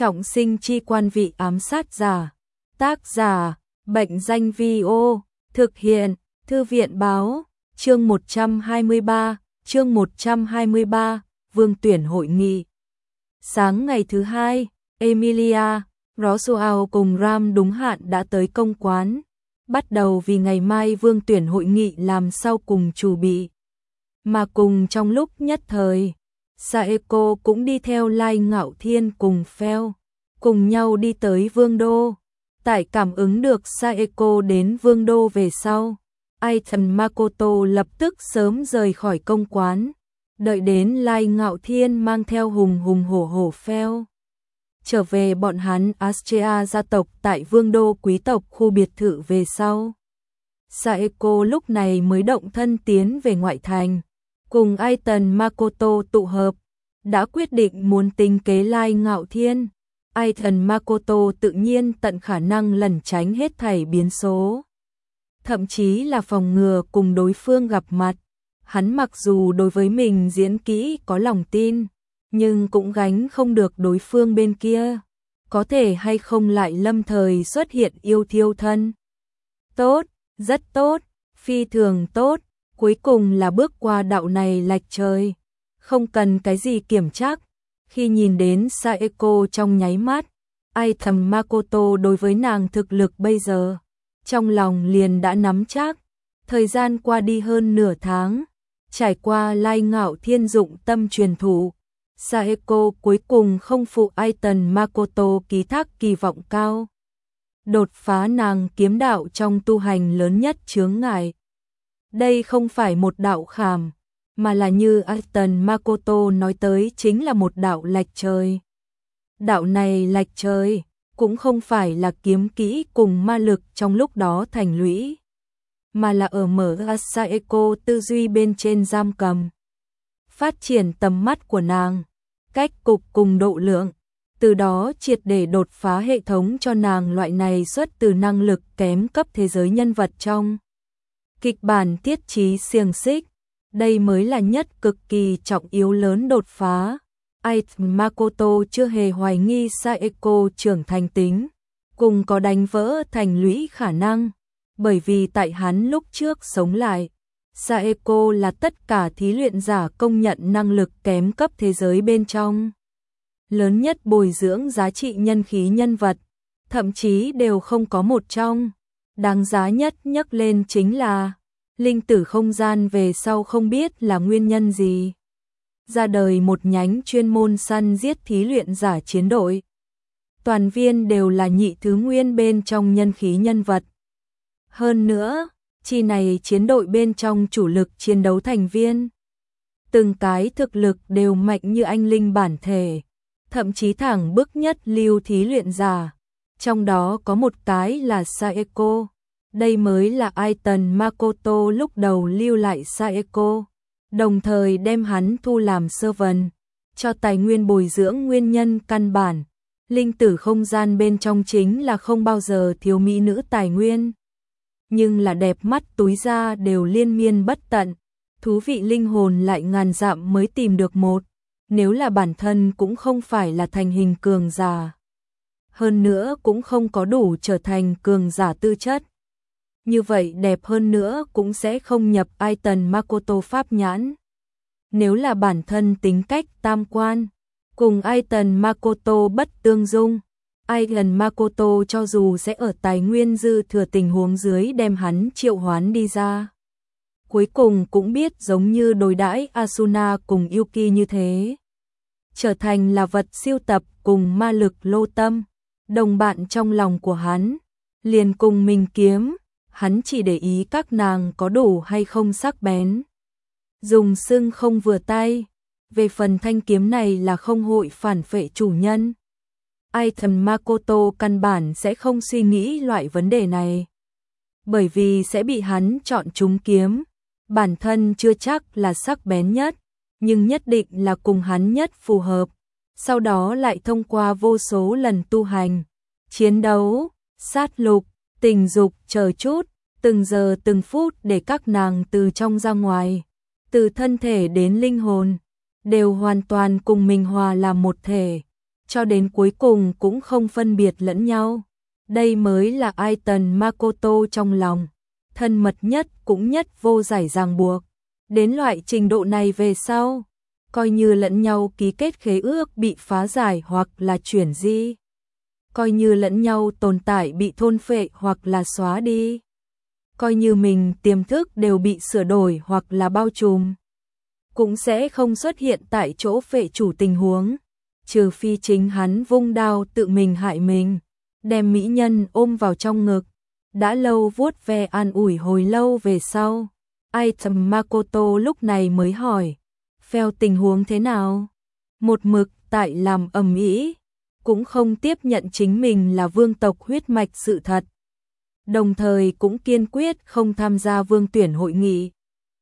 Trọng sinh chi quan vị ám sát giả. Tác giả, Bệnh danh Vi-ô, thực hiện, Thư viện báo, chương 123, Vương tuyển hội nghị. Sáng ngày thứ hai, Emilia, Roswell cùng Ram đúng hạn đã tới công quán, bắt đầu vì ngày mai Vương tuyển hội nghị làm sau cùng chuẩn bị. Mà cùng trong lúc nhất thời, Saeko cũng đi theo Lai Ngạo Thiên cùng Phèo, cùng nhau đi tới Vương đô. Tại cảm ứng được Saeko đến Vương đô về sau, Aiton Makoto lập tức sớm rời khỏi công quán, đợi đến Lai Ngạo Thiên mang theo hùng hùng hổ hổ Phèo trở về bọn hắn Astrea gia tộc tại Vương đô quý tộc khu biệt thự về sau. Saeko lúc này mới động thân tiến về ngoại thành, cùng Aiton Makoto tụ hợp, đã quyết định muốn tính kế Lai Ngạo Thiên. Aiton Makoto tự nhiên tận khả năng lẩn tránh hết thảy biến số, thậm chí là phòng ngừa cùng đối phương gặp mặt. Hắn mặc dù đối với mình diễn kỹ có lòng tin, nhưng cũng gánh không được đối phương bên kia có thể hay không lại lâm thời xuất hiện yêu thiêu thân. Tốt, rất tốt, phi thường tốt, cuối cùng là bước qua đạo này lệch trời, không cần cái gì kiểm chắc. Khi nhìn đến Saeko trong nháy mắt, Aiton Makoto đối với nàng thực lực bây giờ, trong lòng liền đã nắm chắc. Thời gian qua đi hơn nửa tháng, trải qua Lai Ngạo Thiên dụng tâm truyền thụ, Saeko cuối cùng không phụ Aiton Makoto ký thác kỳ vọng cao, đột phá nàng kiếm đạo trong tu hành lớn nhất chướng ngại. Đây không phải một đạo khảm, mà là như Aiton Makoto nói tới chính là một đạo lệch trời. Đạo này lệch trời cũng không phải là kiếm kỹ cùng ma lực trong lúc đó thành lũy, mà là ở mở Saeko tư duy bên trên giam cầm, phát triển tầm mắt của nàng, cách cục cùng độ lượng, từ đó triệt để đột phá hệ thống cho nàng loại này xuất từ năng lực kém cấp thế giới nhân vật trong kịch bản thiết trí xiềng xích. Đây mới là nhất cực kỳ trọng yếu lớn đột phá. Aiton Makoto chưa hề hoài nghi Saeko trưởng thành tính, cùng có đánh vỡ thành lũy khả năng, bởi vì tại hắn lúc trước sống lại, Saeko là tất cả thí luyện giả công nhận năng lực kém cấp thế giới bên trong lớn nhất bồi dưỡng giá trị nhân khí nhân vật, thậm chí đều không có một trong. Đáng giá nhất nhắc lên chính là linh tử không gian về sau không biết là nguyên nhân gì, ra đời một nhánh chuyên môn săn giết thí luyện giả chiến đội. Toàn viên đều là nhị thứ nguyên bên trong nhân khí nhân vật. Hơn nữa, chi này chiến đội bên trong chủ lực chiến đấu thành viên, từng cái thực lực đều mạnh như anh linh bản thể, thậm chí thẳng bức nhất lưu thí luyện giả. Trong đó có một cái là Saeko. Đây mới là Aiton Makoto lúc đầu lưu lại Saeko, đồng thời đem hắn thu làm servant, cho tài nguyên bồi dưỡng nguyên nhân căn bản. Linh tử không gian bên trong chính là không bao giờ thiếu mỹ nữ tài nguyên, nhưng là đẹp mắt túi ra đều liên miên bất tận, thú vị linh hồn lại ngàn dặm mới tìm được một, nếu là bản thân cũng không phải là thành hình cường giả, hơn nữa cũng không có đủ trở thành cường giả tư chất. Như vậy đẹp hơn nữa cũng sẽ không nhập Aiton Makoto pháp nhãn. Nếu là bản thân tính cách tam quan, cùng Aiton Makoto bất tương dung, Aiton Makoto cho dù sẽ ở tài nguyên dư thừa tình huống dưới đem hắn triệu hoán đi ra, cuối cùng cũng biết giống như đối đãi Asuna cùng Yuki như thế, trở thành là vật siêu tập cùng ma lực lô tâm, đồng bạn trong lòng của hắn, liền cùng mình kiếm. Hắn chỉ để ý các nàng có đủ hay không sắc bén, dùng xưng không vừa tay. Về phần thanh kiếm này là không hội phản phệ chủ nhân, Aiton Makoto căn bản sẽ không suy nghĩ loại vấn đề này, bởi vì sẽ bị hắn chọn trúng kiếm. Bản thân chưa chắc là sắc bén nhất, nhưng nhất định là cùng hắn nhất phù hợp. Sau đó lại thông qua vô số lần tu hành, chiến đấu, sát lục, tình dục chờ chút, từng giờ từng phút để các nàng từ trong ra ngoài, từ thân thể đến linh hồn, đều hoàn toàn cùng mình hòa làm một thể, cho đến cuối cùng cũng không phân biệt lẫn nhau. Đây mới là Aiton Makoto trong lòng, thân mật nhất cũng nhất vô giải ràng buộc. Đến loại trình độ này về sau, coi như lẫn nhau ký kết khế ước bị phá giải hoặc là chuyển di, coi như lẫn nhau tồn tại bị thôn phệ hoặc là xóa đi, coi như mình tiềm thức đều bị sửa đổi hoặc là bao trùm, cũng sẽ không xuất hiện tại chỗ phệ chủ tình huống, trừ phi chính hắn vung đao tự mình hại mình, đem mỹ nhân ôm vào trong ngực, đã lâu vuốt ve an ủi hồi lâu về sau. Aiton Makoto lúc này mới hỏi, Phèo tình huống thế nào? Một mực tại làm ầm ĩ, cũng không tiếp nhận chính mình là vương tộc huyết mạch sự thật, đồng thời cũng kiên quyết không tham gia vương tuyển hội nghị.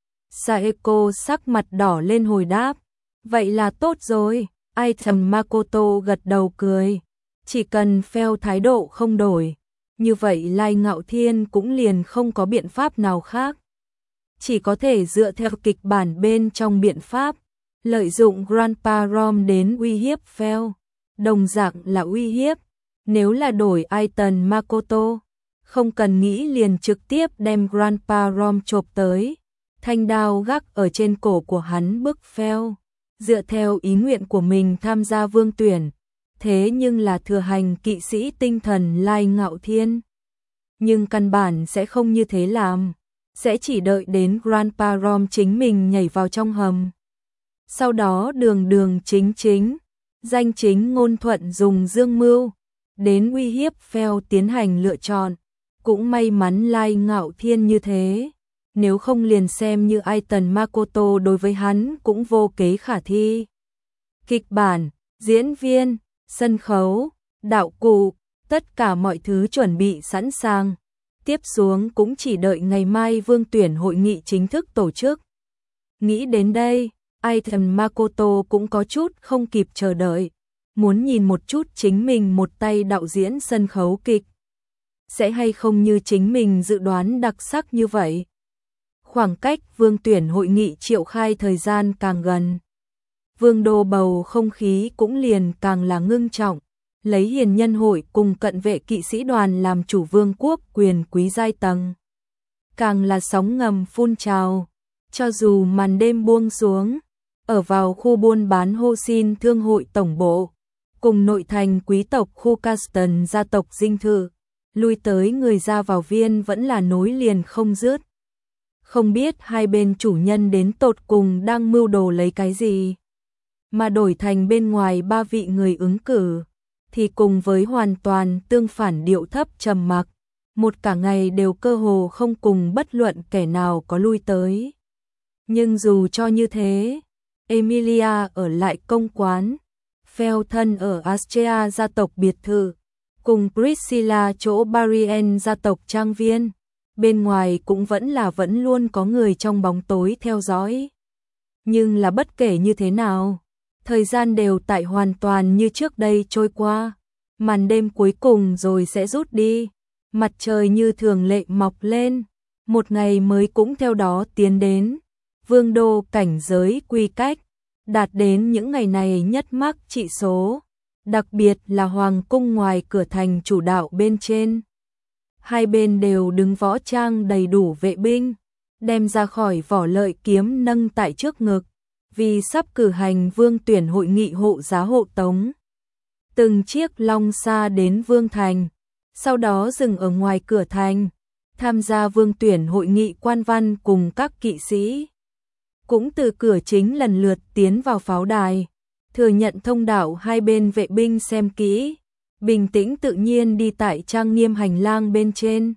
Saeko sắc mặt đỏ lên hồi đáp, vậy là tốt rồi. Aiton Makoto gật đầu cười, chỉ cần Phèo thái độ không đổi, như vậy Lai Ngạo Thiên cũng liền không có biện pháp nào khác. Chỉ có thể dựa theo kịch bản bên trong biện pháp, lợi dụng Grandpa Rom đến uy hiếp Phèo, đồng dạng là uy hiếp. Nếu là đổi Aiton Makoto, không cần nghĩ liền trực tiếp đem Grandpa Rom chộp tới, thanh đao gác ở trên cổ của hắn bức Phèo, dựa theo ý nguyện của mình tham gia vương tuyển. Thế nhưng là thừa hành kỵ sĩ tinh thần Lai Ngạo Thiên, nhưng căn bản sẽ không như thế làm, sẽ chỉ đợi đến Grandpa Rom chính mình nhảy vào trong hầm. Sau đó đường đường chính chính, danh chính ngôn thuận dùng dương mưu đến uy hiếp Phèo tiến hành lựa chọn. Cũng may mắn Lai Ngạo Thiên như thế, nếu không liền xem như Aiton Makoto đối với hắn cũng vô kế khả thi. Kịch bản, diễn viên, sân khấu, đạo cụ, tất cả mọi thứ chuẩn bị sẵn sàng. Tiếp xuống cũng chỉ đợi ngày mai vương tuyển hội nghị chính thức tổ chức. Nghĩ đến đây, Aiton Makoto cũng có chút không kịp chờ đợi, muốn nhìn một chút chính mình một tay đạo diễn sân khấu kịch. Sẽ hay không như chính mình dự đoán đặc sắc như vậy. Khoảng cách vương tuyển hội nghị triệu khai thời gian càng gần, vương đô bầu không khí cũng liền càng là ngưng trọng. Lấy hiền nhân hội cùng cận vệ kỵ sĩ đoàn làm chủ vương quốc quyền quý giai tầng, càng là sóng ngầm phun trào. Cho dù màn đêm buông xuống, ở vào khu buôn bán Hosin thương hội tổng bộ, cùng nội thành quý tộc khu Caston gia tộc dinh thự, lui tới người ra vào viên vẫn là nối liền không dứt. Không biết hai bên chủ nhân đến tột cùng đang mưu đồ lấy cái gì, mà đổi thành bên ngoài ba vị người ứng cử thì cùng với hoàn toàn tương phản điệu thấp trầm mặc, một cả ngày đều cơ hồ không cùng bất luận kẻ nào có lui tới. Nhưng dù cho như thế, Emilia ở lại công quán, Phèo thân ở Astrea gia tộc biệt thự, cùng Priscilla chỗ Barrien gia tộc trang viên, bên ngoài cũng vẫn luôn có người trong bóng tối theo dõi. Nhưng là bất kể như thế nào, thời gian đều tại hoàn toàn như trước đây trôi qua, màn đêm cuối cùng rồi sẽ rút đi, mặt trời như thường lệ mọc lên, một ngày mới cũng theo đó tiến đến. Vương đô cảnh giới quy cách, đạt đến những ngày này nhất mắc trị số, đặc biệt là hoàng cung ngoài cửa thành chủ đạo bên trên. Hai bên đều đứng võ trang đầy đủ vệ binh, đem ra khỏi vỏ lợi kiếm nâng tại trước ngực, vì sắp cử hành vương tuyển hội nghị hộ giá hộ tống. Từng chiếc long xa đến vương thành, sau đó dừng ở ngoài cửa thành, tham gia vương tuyển hội nghị quan văn cùng các kỵ sĩ. Cũng từ cửa chính lần lượt tiến vào pháo đài, thừa nhận thông đạo hai bên vệ binh xem kỹ, bình tĩnh tự nhiên đi tại trang nghiêm hành lang bên trên.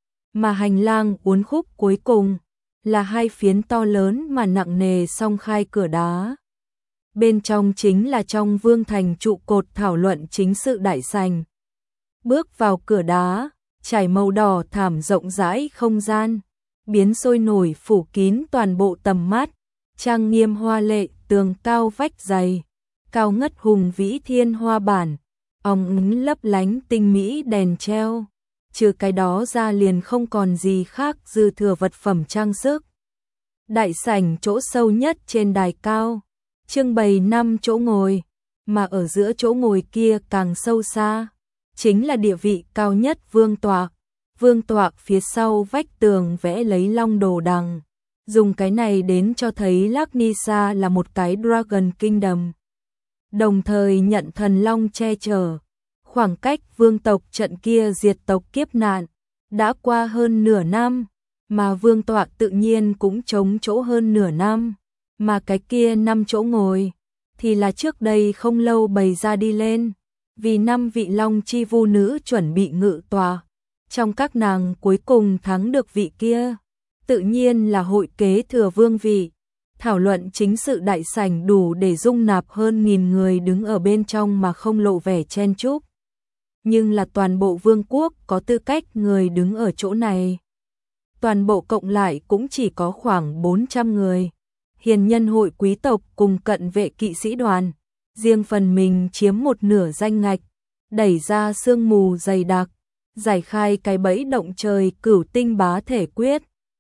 Mà hành lang uốn khúc cuối cùng là hai phiến to lớn mà nặng nề song khai cửa đá. Bên trong chính là trong vương thành trụ cột thảo luận chính sự đại sảnh. Bước vào cửa đá, trải màu đỏ thảm rộng rãi không gian, biến sôi nổi phủ kín toàn bộ tầm mắt, trang nghiêm hoa lệ tường cao vách dày, cao ngất hùng vĩ thiên hoa bản, óng ánh lấp lánh tinh mỹ đèn treo. Trừ cái đó ra liền không còn gì khác dư thừa vật phẩm trang sức. Đại sảnh chỗ sâu nhất trên đài cao, trưng bày 5 chỗ ngồi, mà ở giữa chỗ ngồi kia càng sâu xa, chính là địa vị cao nhất vương tọa. Vương tọa phía sau vách tường vẽ lấy long đồ đằng, dùng cái này đến cho thấy Laknisa là một cái Dragon Kingdom, đồng thời nhận thần long che chở. Khoảng cách vương tộc trận kia diệt tộc kiếp nạn đã qua hơn nửa năm, mà vương tọa tự nhiên cũng trống chỗ hơn nửa năm, mà cái kia 5 chỗ ngồi thì là trước đây không lâu bày ra đi lên, vì 5 vị long chi vu nữ chuẩn bị ngự tòa, trong các nàng cuối cùng thắng được vị kia, tự nhiên là hội kế thừa vương vị. Thảo luận chính sự đại sảnh đủ để dung nạp hơn 1000 người đứng ở bên trong mà không lộ vẻ chen chúc. Nhưng là toàn bộ vương quốc có tư cách người đứng ở chỗ này, toàn bộ cộng lại cũng chỉ có khoảng 400 người. Hiền nhân hội quý tộc cùng cận vệ kỵ sĩ đoàn, riêng phần mình chiếm một nửa danh ngạch, đẩy ra sương mù dày đặc, giải khai cái bẫy động trời cửu tinh bá thể quyết,